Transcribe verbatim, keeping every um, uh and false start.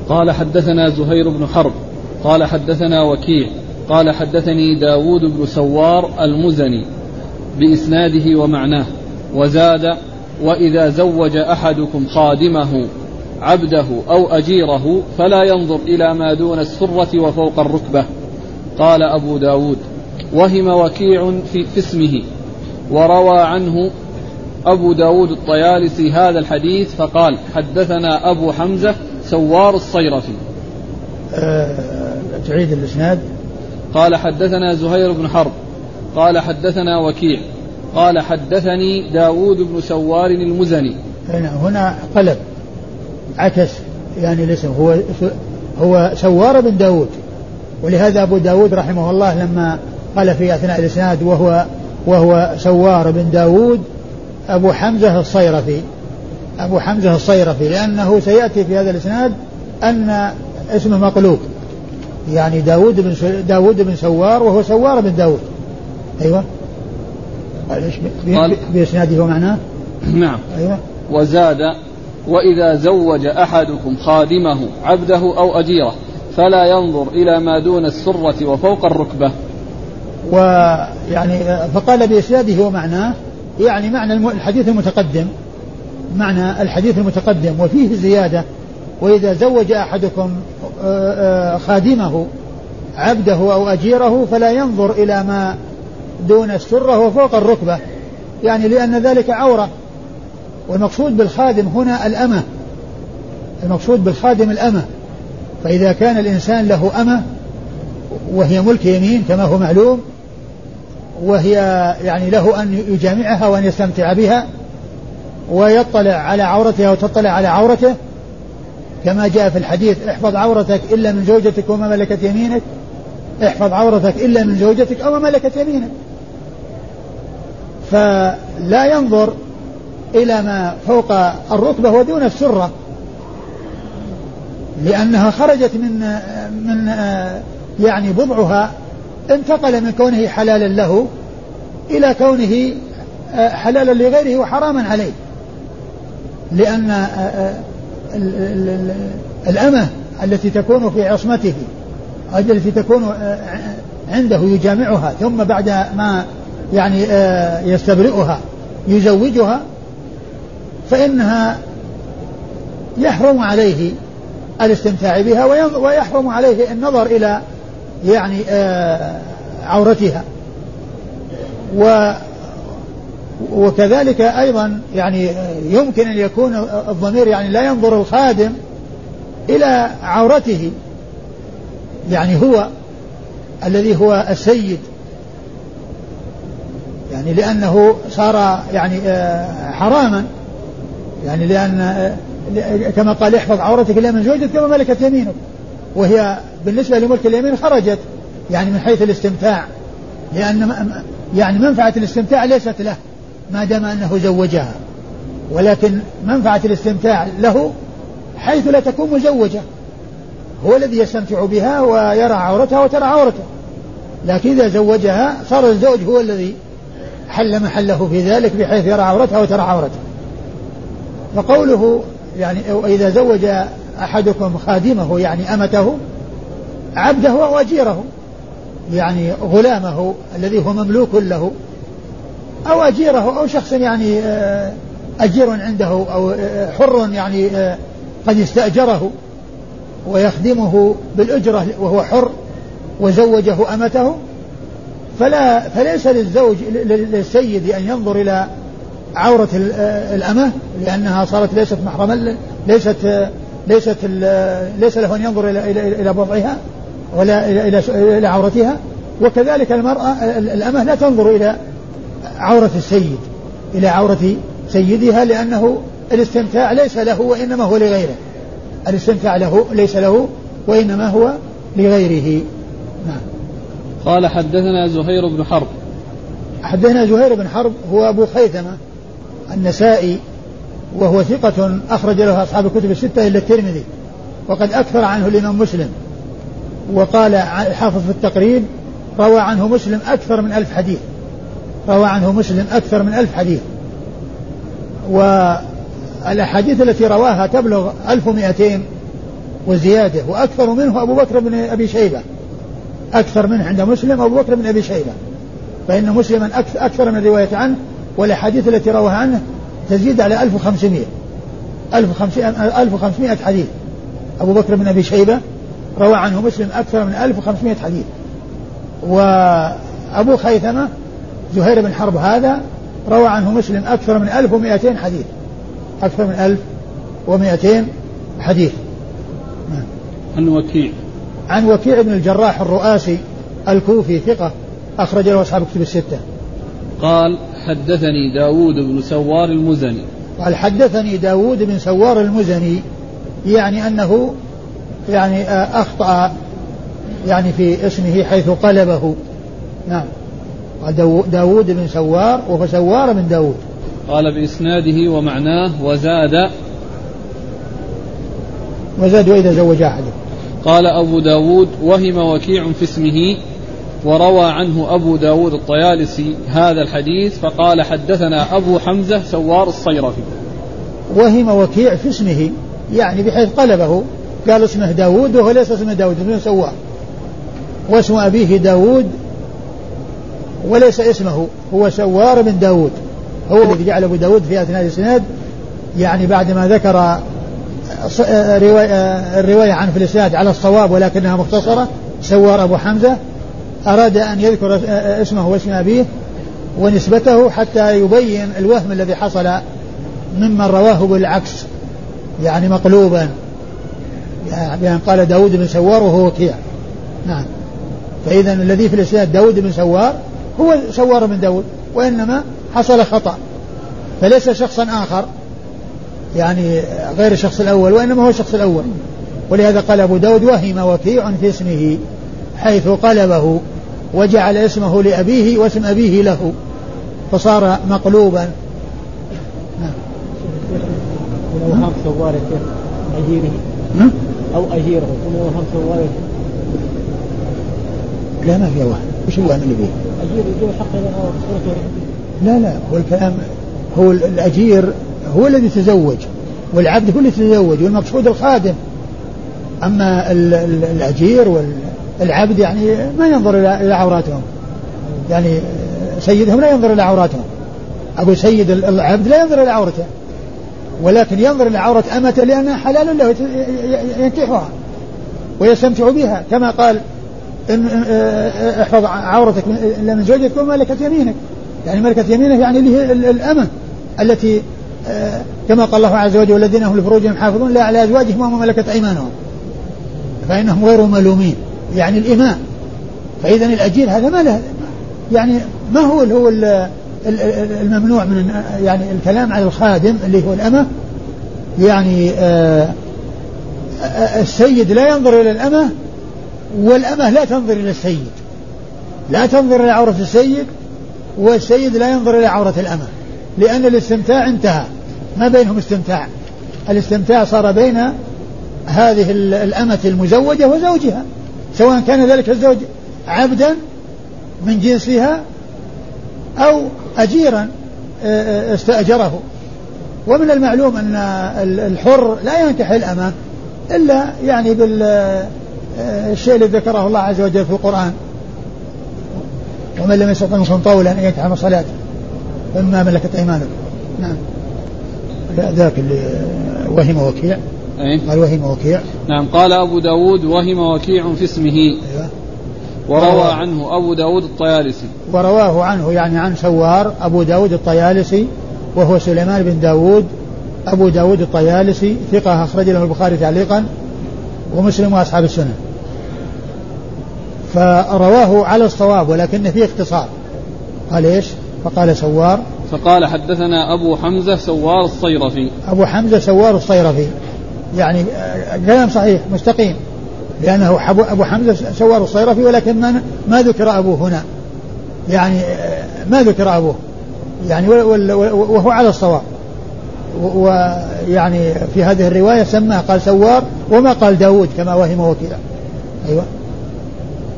قال حدثنا زهير بن حرب قال حدثنا وكيع قال حدثني داود بن سوار المزني بإسناده ومعناه، وزاد: وإذا زوج أحدكم خادمه عبده أو أجيره فلا ينظر إلى ما دون السرة وفوق الركبة. قال أبو داود: وهم وكيع في, في اسمه، وروى عنه أبو داود الطيالسي هذا الحديث فقال: حدثنا أبو حمزة سوار الصيرفي. أه تعيد الإسناد. قال حدثنا زهير بن حرب قال حدثنا وكيع قال حدثني داود بن سوار المزني. هنا قلب عكس يعني الاسم، هو هو سوار بن داود، ولهذا أبو داود رحمه الله لما قال في أثناء الإسناد وهو وهو سوار بن داود أبو حمزة الصيرفي أبو حمزة الصيرفي لأنه سيأتي في هذا الإسناد أن اسمه مقلوب، يعني داود بن داود بن سوار وهو سوار بن داود. أيوة بإسناده ومعناه. نعم. أيوة. وزاد: وإذا زوج أحدكم خادمه عبده أو أجيره فلا ينظر إلى ما دون السرة وفوق الركبة. ويعني فقال بإسناده ومعناه، يعني معنى الحديث المتقدم، معنى الحديث المتقدم وفيه زيادة: وإذا زوج أحدكم خادمه عبده أو أجيره فلا ينظر إلى ما دون السرة وفوق الركبة، يعني لأن ذلك عورة. والمقصود بالخادم هنا الأمة، المقصود بالخادم الأمة. فإذا كان الإنسان له أمة وهي ملك يمين كما هو معلوم، وهي يعني له أن يجامعها وأن يستمتع بها ويطلع على عورتها وتطلع على عورته، كما جاء في الحديث: احفظ عورتك إلا من زوجتك وما ملكت يمينك، احفظ عورتك إلا من زوجتك أو ما ملكت يمينك. فلا ينظر إلى ما فوق الركبة ودون السرة، لأنها خرجت من من يعني بضعها انتقل من كونه حلالا له إلى كونه حلالا لغيره وحراما عليه، لأن الأمة التي تكون في عصمته التي تكون عنده يجامعها ثم بعد ما يعني يستبرئها يزوجها، فإنها يحرم عليه الاستمتاع بها ويحرم عليه النظر إلى يعني عورتها. و وكذلك أيضا يعني يمكن أن يكون الضمير يعني لا ينظر الخادم إلى عورته، يعني هو الذي هو السيد، يعني لأنه صار يعني حراما، يعني لأن كما قال: احفظ عورتك إلا من زوجتك كما ملكت يمينك، وهي بالنسبة لملك اليمين خرجت يعني من حيث الاستمتاع، لأن يعني منفعة الاستمتاع ليست له ما دام أنه زوجها، ولكن منفعة الاستمتاع له حيث لا تكون مزوجة، هو الذي يستمتع بها ويرى عورتها وترى عورته. لكن إذا زوجها صار الزوج هو الذي حل محله في ذلك بحيث يرى عورتها وترى عورته. فقوله يعني وإذا زوج أحدكم خادمه يعني أمته عبده أو أجيره، يعني غلامه الذي هو مملوك له أو أجيره أو شخص يعني أجير عنده أو حر يعني قد استأجره ويخدمه بالأجرة وهو حر وزوجه أمته، فلا فليس للزوج للسيد أن ينظر إلى عورة الأمة لأنها صارت ليست محرما، ليست ليست ليس له أن ينظر إلى إلى إلى بضعها ولا إلى إلى عورتها. وكذلك المرأة الأمة لا تنظر إلى عورة السيد إلى عورة سيدها، لأنه الاستمتاع ليس له وإنما هو لغيره، الاستمتاع له ليس له وإنما هو لغيره. نعم. قال حدثنا زهير بن حرب. حدثنا زهير بن حرب هو أبو خيثمة النسائي وهو ثقة أخرج له أصحاب الكتب الستة إلا الترمذي، وقد أكثر عنه الإمام مسلم، وقال حافظ في التقريب روى عنه مسلم أكثر من ألف حديث، روى عنه مسلم أكثر من ألف حديث، والأحاديث التي رواها تبلغ ألف ومئتين وزيادة، وأكثر منه أبو بكر بن أبي شيبة، أكثر منه عند مسلم أبو بكر بن أبي شيبة، فإن مسلما أكثر من الرواية عنه، والأحاديث التي روها عنه تزيد على ألف وخمسمائة ألف وخمسمائة حديث. أبو بكر بن أبي شيبة روى عنه مسلم أكثر من ألف وخمسمائة حديث. وأبو خيثمة زهير بن حرب هذا روى عنه مسلم أكثر من ألف ومائتين حديث، أكثر من ألف ومائتين حديث. عن وكيع عن وكيع بن الجراح الرؤاسي الكوفي ثقة أخرج له أصحاب كتب الستة. قال حدثني داود بن سوار المزني. قال حدثني داود بن سوار المزني، يعني أنه يعني أخطأ يعني في اسمه حيث قلبه. نعم. داود بن سوار وهو سوار بن داود. قال بإسناده ومعناه وزاد وزاد وإذا زوج أحده. قال أبو داود وهم وكيع في اسمه، وروى عنه أبو داود الطيالسي هذا الحديث فقال حدثنا أبو حمزة سوار الصيرفي. وهم وكيع في اسمه يعني بحيث قلبه، قال اسمه داود وهو ليس اسمه داود، اسمه سوار، واسم أبيه داود وليس اسمه، هو سوار بن داود، هو الذي جعل أبو داود في أثناء الإسناد يعني بعدما ذكر الرواية عن في الإسناد على الصواب ولكنها مختصرة سوار أبو حمزة، أراد أن يذكر اسمه واسم أبيه ونسبته حتى يبين الوهم الذي حصل ممن رواه بالعكس يعني مقلوبا، يعني قال داود بن سوار وهو وكيع. نعم. فإذا الذي في الإسناد داود بن سوار هو سوار بن داود، وإنما حصل خطأ، فليس شخصا آخر يعني غير الشخص الأول، وإنما هو الشخص الأول. ولهذا قال أبو داود وهم وكيع في اسمه حيث قلبه وجعل اسمه لأبيه واسم أبيه له فصار مقلوبا. نعم. وهم سوار أجيره أو أجيره وهم سوار. لا ما فيه وهم. وش الوهم اللي فيه؟ أجير يجوا حق لا لا هو الكلام هو الأجير هو الذي تزوج، والعبد هو الذي تزوج، والمقصود الخادم. أما الأجير والعبد يعني ما ينظر إلى عوراتهم، يعني سيدهم لا ينظر إلى عوراتهم، أبو سيد العبد لا ينظر إلى عورته، ولكن ينظر إلى عورة أمته لأنها حلال له ينكحها ويستمتع بها، كما قال إن احفظ عورتك إلا من زوجتك وما ملكت يمينك، يعني ملكت يمينك يعني اللي هي الأمة التي كما قال الله عز وجل والذين هم لفروجهم حافظون لا على أزواجهم وما ملكت أيمانهم فإنهم غير ملومين، يعني الإماء. فإذا الأجير هذا ما له يعني ما هو هو الممنوع من يعني الكلام على الخادم اللي هو الأمة، يعني السيد لا ينظر إلى الأمة والأمة لا تنظر إلى السيد، لا تنظر إلى عورة السيد والسيد لا ينظر إلى عورة الأمة، لأن الاستمتاع انتهى، ما بينهم استمتاع، الاستمتاع صار بين هذه الأمة المزوجة وزوجها، سواء كان ذلك الزوج عبدا من جنسها أو أجيرا استأجره. ومن المعلوم أن الحر لا ينكح الأمة إلا يعني بالشيء الذي ذكره الله عز وجل في القرآن ومن لم يستطع منكم طولا أن ينكح الصلاة فما ملكت أيمانكم. نعم. ذاك اللي وهم وكيع. أيه؟ قال وهم وكيع. نعم. قال أبو داود وهم وكيع في اسمه. أيوة. وروى عنه أبو داود الطيالسي. ورواه عنه يعني عن سوار أبو داود الطيالسي وهو سليمان بن داود أبو داود الطيالسي ثقة أخرج له البخاري تعليقا ومسلم وأصحاب السنة. فرواه على الصواب ولكن فيه اختصار. قال إيش؟ فقال سوار. فقال حدثنا أبو حمزة سوار الصيرفي. أبو حمزة سوار الصيرفي يعني كلام صحيح مستقيم، لأنه أبو حمزة سوار الصيرفي ولكن ما, ما ذكر أبوه هنا، يعني ما ذكر أبوه يعني وهو على الصواب، ويعني في هذه الرواية سماه قال سوار وما قال داود كما وهم وكيع. أيوة.